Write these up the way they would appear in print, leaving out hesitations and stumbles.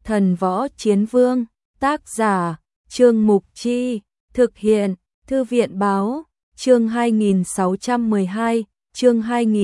Thần võ chiến vương, tác giả, Trương Mục Chi, thực hiện, Thư viện báo, chương 2612, chương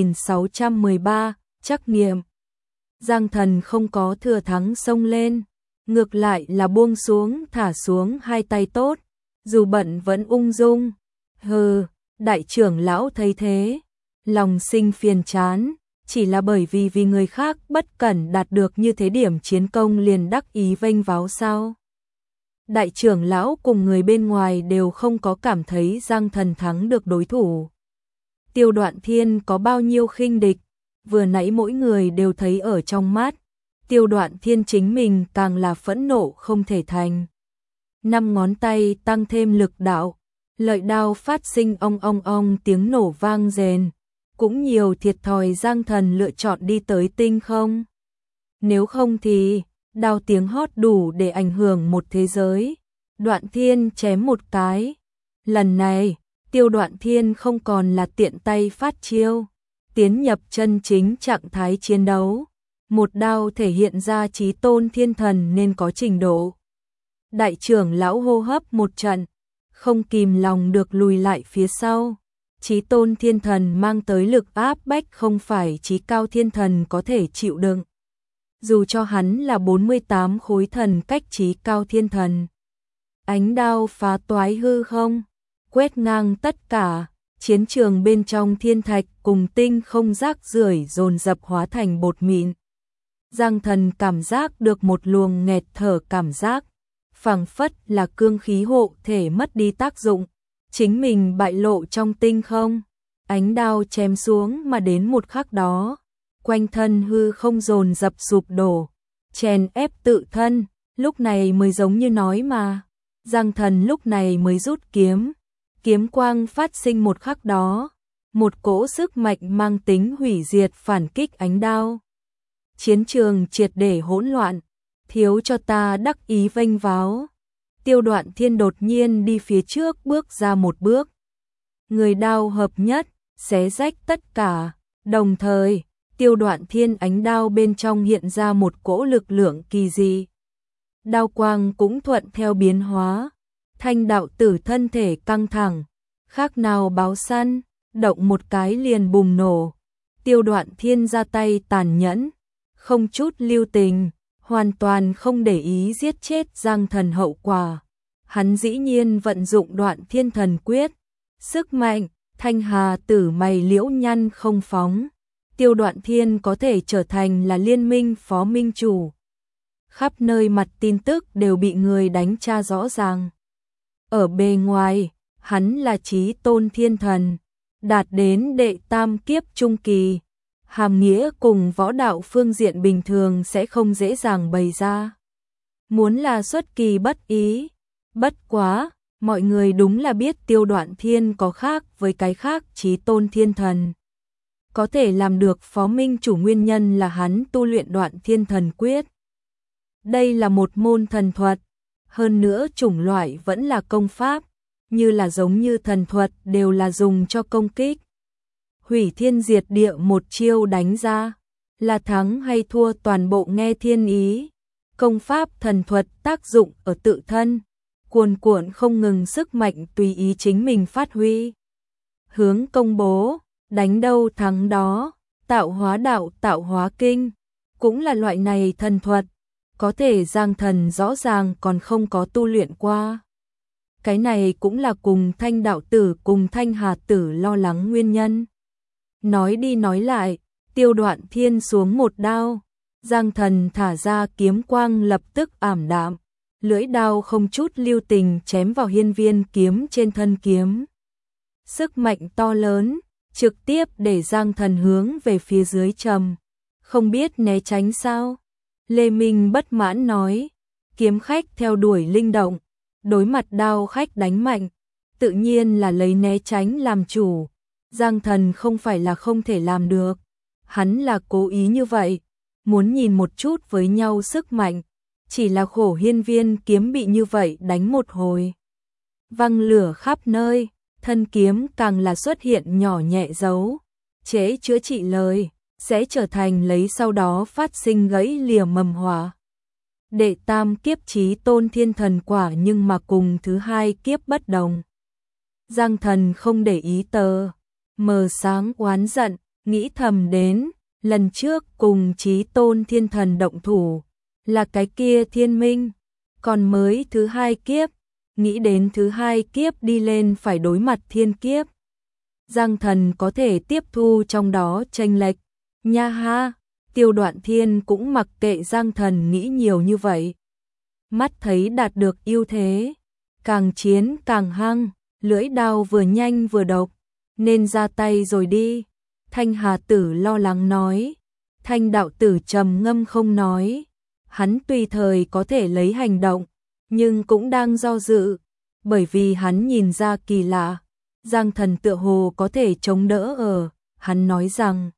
2613, trắc nghiệm. Giang Thần không có thừa thắng xông lên, ngược lại là buông xuống thả xuống hai tay tốt, dù bận vẫn ung dung. Hừ, đại trưởng lão thấy thế, lòng sinh phiền chán, chỉ là bởi vì người khác bất cẩn đạt được như thế điểm chiến công liền đắc ý vênh váo sao? Đại trưởng lão cùng người bên ngoài đều không có cảm thấy Giang Thần thắng được đối thủ. Tiêu Đoạn Thiên có bao nhiêu khinh địch, vừa nãy mỗi người đều thấy ở trong mắt. Tiêu Đoạn Thiên chính mình càng là phẫn nộ không thể thành. 5 ngón tay tăng thêm lực đạo, lợi đao phát sinh ong ong ong tiếng nổ vang rền. Cũng nhiều thiệt thòi Giang Thần lựa chọn đi tới tinh không. Nếu không thì, đao tiếng hót đủ để ảnh hưởng một thế giới. Đoạn Thiên chém một cái. Lần này, Tiêu Đoạn Thiên không còn là tiện tay phát chiêu, tiến nhập chân chính trạng thái chiến đấu. Một đao thể hiện ra chí tôn thiên thần nên có trình độ. Đại trưởng lão hô hấp một trận, không kìm lòng được lùi lại phía sau. Chí tôn thiên thần mang tới lực áp bách không phải chí cao thiên thần có thể chịu đựng. Dù cho hắn là 48 khối thần cách chí cao thiên thần. Ánh đao phá toái hư không, quét ngang tất cả, chiến trường bên trong thiên thạch cùng tinh không rác rưởi dồn dập hóa thành bột mịn. Giang Thần cảm giác được một luồng nghẹt thở cảm giác, phảng phất là cương khí hộ thể mất đi tác dụng. Chính mình bại lộ trong tinh không, ánh đao chém xuống mà đến một khắc đó, quanh thân hư không dồn dập sụp đổ, chèn ép tự thân, lúc này mới giống như nói mà. Giang Thần lúc này mới rút kiếm, kiếm quang phát sinh một khắc đó, một cỗ sức mạnh mang tính hủy diệt phản kích ánh đao. Chiến trường triệt để hỗn loạn, thiếu cho ta đắc ý vênh váo. Tiêu Đoạn Thiên đột nhiên đi phía trước bước ra một bước. Người đao hợp nhất, xé rách tất cả. Đồng thời, Tiêu Đoạn Thiên ánh đao bên trong hiện ra một cỗ lực lượng kỳ dị. Đao quang cũng thuận theo biến hóa. Thanh đạo tử thân thể căng thẳng, khác nào báo săn, động một cái liền bùng nổ. Tiêu Đoạn Thiên ra tay tàn nhẫn, không chút lưu tình, hoàn toàn không để ý giết chết Giang Thần hậu quả. Hắn dĩ nhiên vận dụng Đoạn Thiên Thần Quyết, sức mạnh, thanh hà tử mày liễu nhăn không phóng. Tiêu Đoạn Thiên có thể trở thành là liên minh phó minh chủ. Khắp nơi mặt tin tức đều bị người đánh tra rõ ràng. Ở bề ngoài, hắn là chí tôn thiên thần, đạt đến đệ tam kiếp trung kỳ. Hàm nghĩa cùng võ đạo phương diện bình thường sẽ không dễ dàng bày ra. Muốn là xuất kỳ bất ý. Bất quá, mọi người đúng là biết Tiêu Đoạn Thiên có khác với cái khác chí tôn thiên thần. Có thể làm được phó minh chủ nguyên nhân là hắn tu luyện Đoạn Thiên Thần Quyết. Đây là một môn thần thuật, hơn nữa chủng loại vẫn là công pháp, như là giống như thần thuật đều là dùng cho công kích. Hủy thiên diệt địa một chiêu đánh ra, là thắng hay thua toàn bộ nghe thiên ý. Công pháp thần thuật tác dụng ở tự thân, cuồn cuộn không ngừng sức mạnh tùy ý chính mình phát huy. Hướng công bố, đánh đâu thắng đó, tạo hóa đạo tạo hóa kinh, cũng là loại này thần thuật, có thể Giang Thần rõ ràng còn không có tu luyện qua. Cái này cũng là cùng Thanh đạo tử cùng Thanh hà tử lo lắng nguyên nhân. Nói đi nói lại, Tiêu Đoạn Thiên xuống một đao, Giang Thần thả ra kiếm quang lập tức ảm đạm, lưỡi đao không chút lưu tình chém vào hiên viên kiếm trên thân kiếm. Sức mạnh to lớn, trực tiếp để Giang Thần hướng về phía dưới trầm, không biết né tránh sao. Lê Minh bất mãn nói, kiếm khách theo đuổi linh động, đối mặt đao khách đánh mạnh, tự nhiên là lấy né tránh làm chủ. Giang Thần không phải là không thể làm được, hắn là cố ý như vậy, muốn nhìn một chút với nhau sức mạnh, chỉ là khổ hiên viên kiếm bị như vậy đánh một hồi. Văng lửa khắp nơi, thân kiếm càng là xuất hiện nhỏ nhẹ dấu, chế chữa trị lời, sẽ trở thành lấy sau đó phát sinh gãy lìa mầm hỏa. Đệ tam kiếp chí tôn thiên thần quả nhưng mà cùng thứ hai kiếp bất đồng. Giang Thần không để ý tờ mờ sáng oán giận, nghĩ thầm đến, lần trước cùng chí tôn thiên thần động thủ, là cái kia thiên minh, còn mới thứ hai kiếp, nghĩ đến thứ hai kiếp đi lên phải đối mặt thiên kiếp. Giang Thần có thể tiếp thu trong đó chênh lệch, nha ha, Tiêu Đoạn Thiên cũng mặc kệ Giang Thần nghĩ nhiều như vậy. Mắt thấy đạt được ưu thế, càng chiến càng hăng, lưỡi đao vừa nhanh vừa độc, nên ra tay rồi đi. Thanh Hà Tử lo lắng nói, Thanh đạo tử trầm ngâm không nói, hắn tùy thời có thể lấy hành động, nhưng cũng đang do dự, bởi vì hắn nhìn ra kỳ lạ, Giang Thần tựa hồ có thể chống đỡ hắn nói rằng,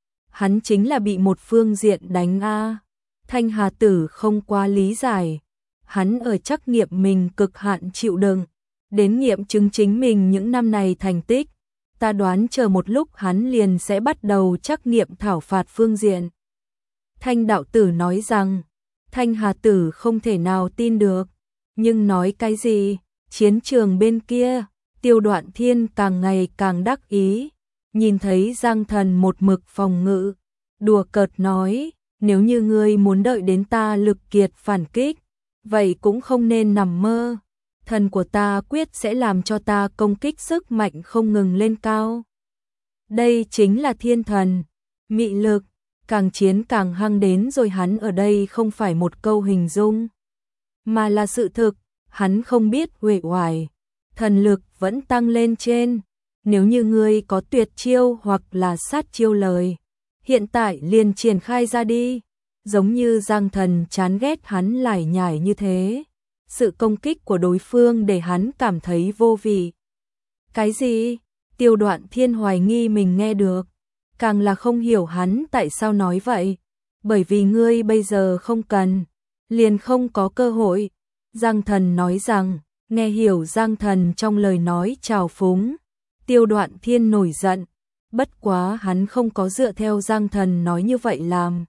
hắn chính là bị một phương diện đánh a. Thanh Hà Tử không quá lý giải, hắn ở trắc nghiệm mình cực hạn chịu đựng, đến nghiệm chứng chính mình những năm này thành tích, ta đoán chờ một lúc hắn liền sẽ bắt đầu trắc nghiệm thảo phạt phương diện. Thanh đạo tử nói rằng, Thanh Hà Tử không thể nào tin được, nhưng nói cái gì, chiến trường bên kia, Tiêu Đoạn Thiên càng ngày càng đắc ý, nhìn thấy Giang Thần một mực phòng ngự, đùa cợt nói, nếu như ngươi muốn đợi đến ta lực kiệt phản kích, vậy cũng không nên nằm mơ, thần của ta quyết sẽ làm cho ta công kích sức mạnh không ngừng lên cao. Đây chính là thiên thần, mị lực, càng chiến càng hăng đến rồi hắn ở đây không phải một câu hình dung, mà là sự thực, hắn không biết uể oải, thần lực vẫn tăng lên trên, nếu như ngươi có tuyệt chiêu hoặc là sát chiêu lời, hiện tại liền triển khai ra đi, giống như Giang Thần chán ghét hắn lải nhải như thế. Sự công kích của đối phương để hắn cảm thấy vô vị. Cái gì? Tiêu Đoạn Thiên hoài nghi mình nghe được, càng là không hiểu hắn tại sao nói vậy, bởi vì ngươi bây giờ không cần, liền không có cơ hội. Giang Thần nói rằng, nghe hiểu Giang Thần trong lời nói trào phúng, Tiêu Đoạn Thiên nổi giận, bất quá hắn không có dựa theo Giang Thần nói như vậy làm.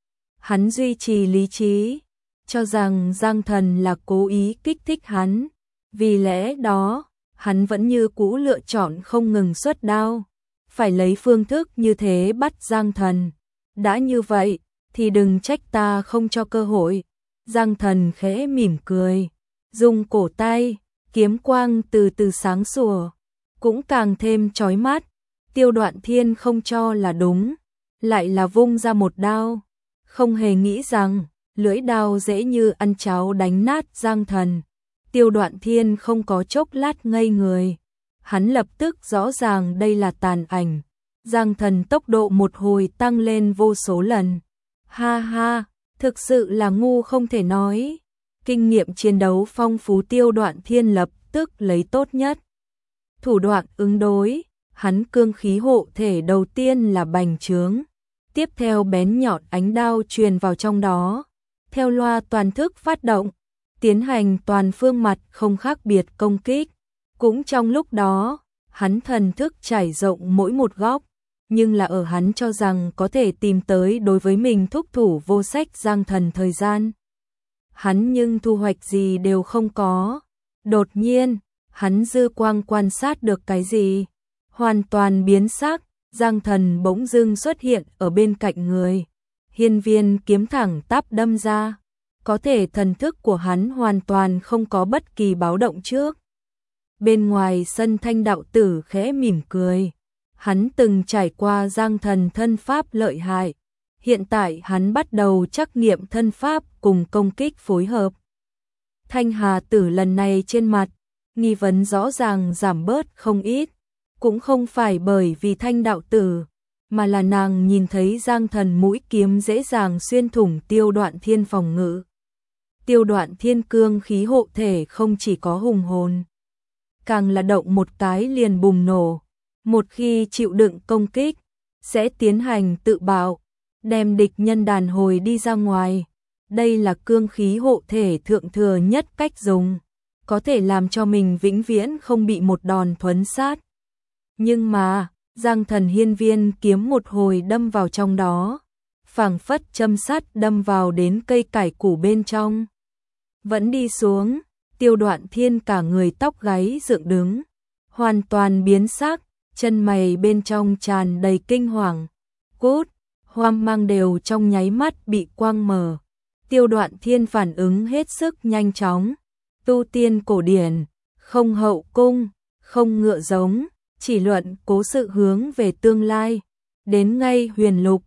Hắn duy trì lý trí, cho rằng Giang Thần là cố ý kích thích hắn, vì lẽ đó, hắn vẫn như cũ lựa chọn không ngừng xuất đao, phải lấy phương thức như thế bắt Giang Thần. Đã như vậy, thì đừng trách ta không cho cơ hội. Giang Thần khẽ mỉm cười, dùng cổ tay, kiếm quang từ từ sáng sủa, cũng càng thêm chói mắt. Tiêu Đoạn Thiên không cho là đúng, lại là vung ra một đao, không hề nghĩ rằng lưỡi đao dễ như ăn cháo đánh nát Giang Thần. Tiêu Đoạn Thiên không có chốc lát ngây người, hắn lập tức rõ ràng đây là tàn ảnh. Giang Thần tốc độ một hồi tăng lên vô số lần. Ha ha, thực sự là ngu không thể nói. Kinh nghiệm chiến đấu phong phú Tiêu Đoạn Thiên lập tức lấy tốt nhất thủ đoạn ứng đối, hắn cương khí hộ thể đầu tiên là bành trướng, tiếp theo bén nhọn ánh đao truyền vào trong đó, theo loa toàn thức phát động, tiến hành toàn phương mặt không khác biệt công kích. Cũng trong lúc đó, hắn thần thức trải rộng mỗi một góc, nhưng là ở hắn cho rằng có thể tìm tới đối với mình thúc thủ vô sách Giang Thần thời gian. Hắn nhưng thu hoạch gì đều không có. Đột nhiên, hắn dư quang quan sát được cái gì? Hoàn toàn biến sắc, Giang Thần bỗng dưng xuất hiện ở bên cạnh người. Hiên viên kiếm thẳng tắp đâm ra. Có thể thần thức của hắn hoàn toàn không có bất kỳ báo động trước. Bên ngoài sân Thanh đạo tử khẽ mỉm cười. Hắn từng trải qua Giang Thần thân pháp lợi hại. Hiện tại hắn bắt đầu trắc nghiệm thân pháp cùng công kích phối hợp. Thanh Hà Tử lần này trên mặt, nghi vấn rõ ràng giảm bớt không ít. Cũng không phải bởi vì Thanh đạo tử, mà là nàng nhìn thấy Giang Thần mũi kiếm dễ dàng xuyên thủng Tiêu Đoạn Thiên phòng ngự. Tiêu Đoạn Thiên cương khí hộ thể không chỉ có hùng hồn, càng là động một cái liền bùng nổ. Một khi chịu đựng công kích, sẽ tiến hành tự bạo, đem địch nhân đàn hồi đi ra ngoài. Đây là cương khí hộ thể thượng thừa nhất cách dùng, có thể làm cho mình vĩnh viễn không bị một đòn thuấn sát. Nhưng mà, Giang Thần hiên viên kiếm một hồi đâm vào trong đó, phảng phất châm sắt đâm vào đến cây cải củ bên trong. Vẫn đi xuống, Tiêu Đoạn Thiên cả người tóc gáy dựng đứng, hoàn toàn biến sắc, chân mày bên trong tràn đầy kinh hoàng. Cút, hoang mang đều trong nháy mắt bị quang mờ. Tiêu Đoạn Thiên phản ứng hết sức nhanh chóng. Tu tiên cổ điển, không hậu cung, không ngựa giống, chỉ luận cố sự hướng về tương lai. Đến ngay huyền lục,